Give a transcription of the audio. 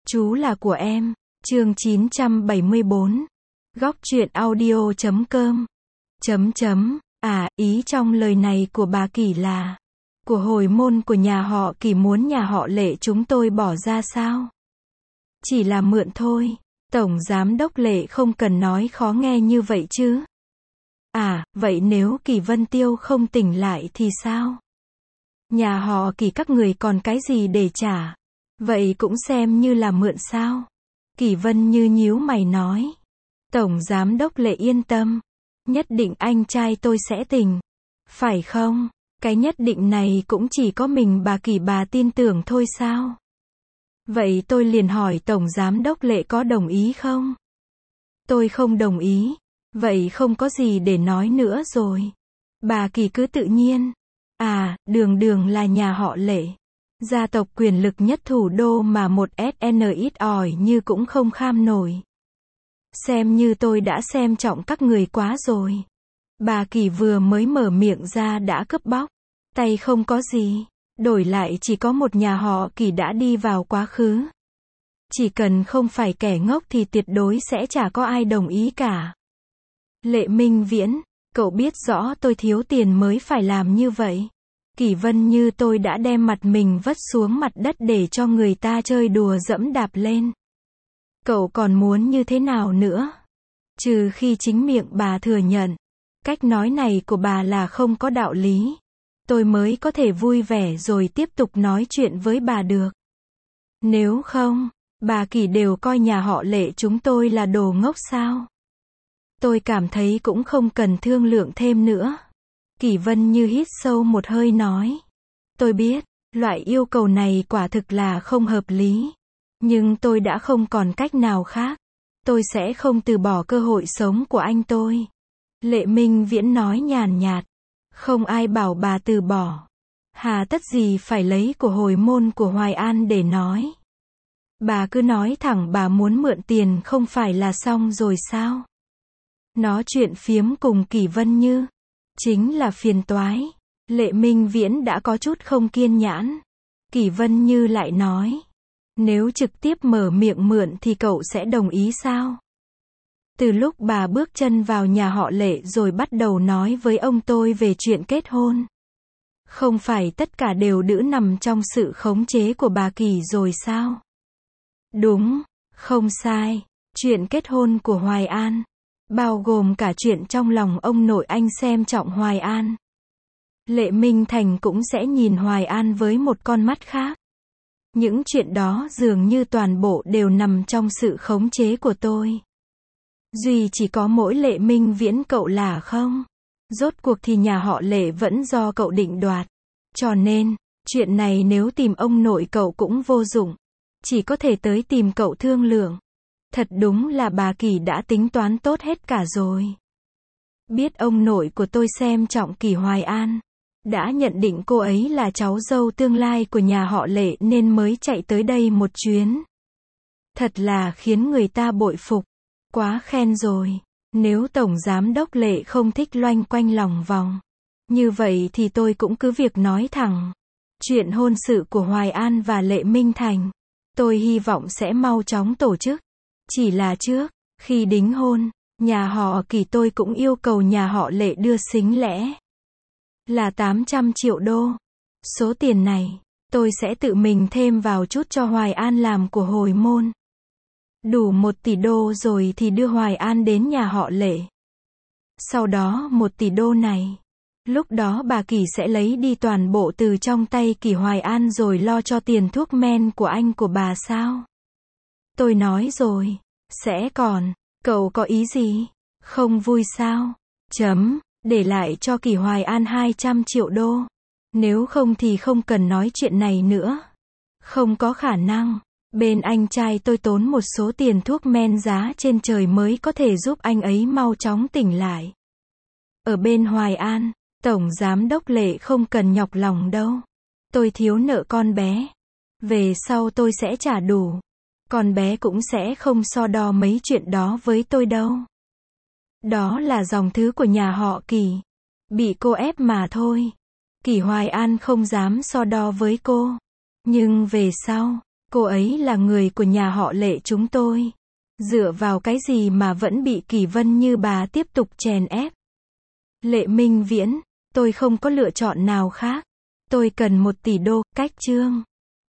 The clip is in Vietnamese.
Chú là của em. Chương 974. Góc truyện audio.com. Ý trong lời này của bà Kỷ là của hồi môn của nhà họ Kỷ muốn nhà họ Lệ chúng tôi bỏ ra sao? Chỉ là mượn thôi. Tổng giám đốc Lệ không cần nói khó nghe như vậy chứ. Vậy nếu Kỷ Vân Tiêu không tỉnh lại thì sao? Nhà họ Kỷ các người còn cái gì để trả? Vậy cũng xem như là mượn sao? Kỷ Vân Như nhíu mày nói. Tổng giám đốc Lệ yên tâm. Nhất định anh trai tôi sẽ tỉnh. Phải không? Cái nhất định này cũng chỉ có mình bà Kỷ bà tin tưởng thôi sao? Vậy tôi liền hỏi Tổng giám đốc Lệ có đồng ý không? Tôi không đồng ý. Vậy không có gì để nói nữa rồi. Bà Kỷ cứ tự nhiên. Đường là nhà họ Lệ. Gia tộc quyền lực nhất thủ đô mà một SN ít ỏi như cũng không kham nổi. Xem như tôi đã xem trọng các người quá rồi. Bà Kỷ vừa mới mở miệng ra đã cướp bóc. Tay không có gì. Đổi lại chỉ có một nhà họ Kỷ đã đi vào quá khứ. Chỉ cần không phải kẻ ngốc thì tuyệt đối sẽ chả có ai đồng ý cả. Lệ Minh Viễn, cậu biết rõ tôi thiếu tiền mới phải làm như vậy. Kỷ Vân Như tôi đã đem mặt mình vất xuống mặt đất để cho người ta chơi đùa dẫm đạp lên. Cậu còn muốn như thế nào nữa? Trừ khi chính miệng bà thừa nhận. Cách nói này của bà là không có đạo lý. Tôi mới có thể vui vẻ rồi tiếp tục nói chuyện với bà được. Nếu không, bà Kỷ đều coi nhà họ Lệ chúng tôi là đồ ngốc sao? Tôi cảm thấy cũng không cần thương lượng thêm nữa. Kỷ Vân Như hít sâu một hơi nói. Tôi biết, loại yêu cầu này quả thực là không hợp lý. Nhưng tôi đã không còn cách nào khác. Tôi sẽ không từ bỏ cơ hội sống của anh tôi. Lệ Minh Viễn nói nhàn nhạt. Không ai bảo bà từ bỏ. Hà tất gì phải lấy của hồi môn của Hoài An để nói. Bà cứ nói thẳng bà muốn mượn tiền không phải là xong rồi sao? Nói chuyện phiếm cùng Kỷ Vân Như. Chính là phiền toái. Lệ Minh Viễn đã có chút không kiên nhẫn. Kỷ Vân Như lại nói. Nếu trực tiếp mở miệng mượn thì cậu sẽ đồng ý sao? Từ lúc bà bước chân vào nhà họ Lệ rồi bắt đầu nói với ông tôi về chuyện kết hôn. Không phải tất cả đều đữ nằm trong sự khống chế của bà Kỷ rồi sao? Đúng, không sai. Chuyện kết hôn của Hoài An. Bao gồm cả chuyện trong lòng ông nội anh xem trọng Hoài An. Lệ Minh Thành cũng sẽ nhìn Hoài An với một con mắt khác. Những chuyện đó dường như toàn bộ đều nằm trong sự khống chế của tôi. Duy chỉ có mỗi Lệ Minh Viễn cậu là không. Rốt cuộc thì nhà họ Lệ vẫn do cậu định đoạt. Cho nên, chuyện này nếu tìm ông nội cậu cũng vô dụng. Chỉ có thể tới tìm cậu thương lượng. Thật đúng là bà Kỷ đã tính toán tốt hết cả rồi. Biết ông nội của tôi xem trọng Kỷ Hoài An. Đã nhận định cô ấy là cháu dâu tương lai của nhà họ Lệ nên mới chạy tới đây một chuyến. Thật là khiến người ta bội phục. Quá khen rồi. Nếu Tổng Giám đốc Lệ không thích loanh quanh lòng vòng. Như vậy thì tôi cũng cứ việc nói thẳng. Chuyện hôn sự của Hoài An và Lệ Minh Thành. Tôi hy vọng sẽ mau chóng tổ chức. Chỉ là trước, khi đính hôn, nhà họ Kỷ tôi cũng yêu cầu nhà họ Lệ đưa sính lễ. Là 800 triệu đô. Số tiền này, tôi sẽ tự mình thêm vào chút cho Hoài An làm của hồi môn. Đủ 1 tỷ đô rồi thì đưa Hoài An đến nhà họ Lệ. Sau đó 1 tỷ đô này, lúc đó bà Kỷ sẽ lấy đi toàn bộ từ trong tay Kỷ Hoài An rồi lo cho tiền thuốc men của anh của bà sao? Tôi nói rồi, sẽ còn, cậu có ý gì? Không vui sao? Để lại cho Kỷ Hoài An 200 triệu đô. Nếu không thì không cần nói chuyện này nữa. Không có khả năng. Bên anh trai tôi tốn một số tiền thuốc men giá trên trời mới có thể giúp anh ấy mau chóng tỉnh lại. Ở bên Hoài An, Tổng Giám đốc Lệ không cần nhọc lòng đâu. Tôi thiếu nợ con bé. Về sau tôi sẽ trả đủ. Con bé cũng sẽ không so đo mấy chuyện đó với tôi đâu. Đó là dòng thứ của nhà họ Kỷ. Bị cô ép mà thôi. Kỷ Hoài An không dám so đo với cô. Nhưng về sau, Cô ấy là người của nhà họ Lệ chúng tôi. Dựa vào cái gì mà vẫn bị Kỳ Vân Như bà tiếp tục chèn ép? Lệ Minh Viễn, tôi không có lựa chọn nào khác. Tôi cần 1 tỷ đô, cách chương.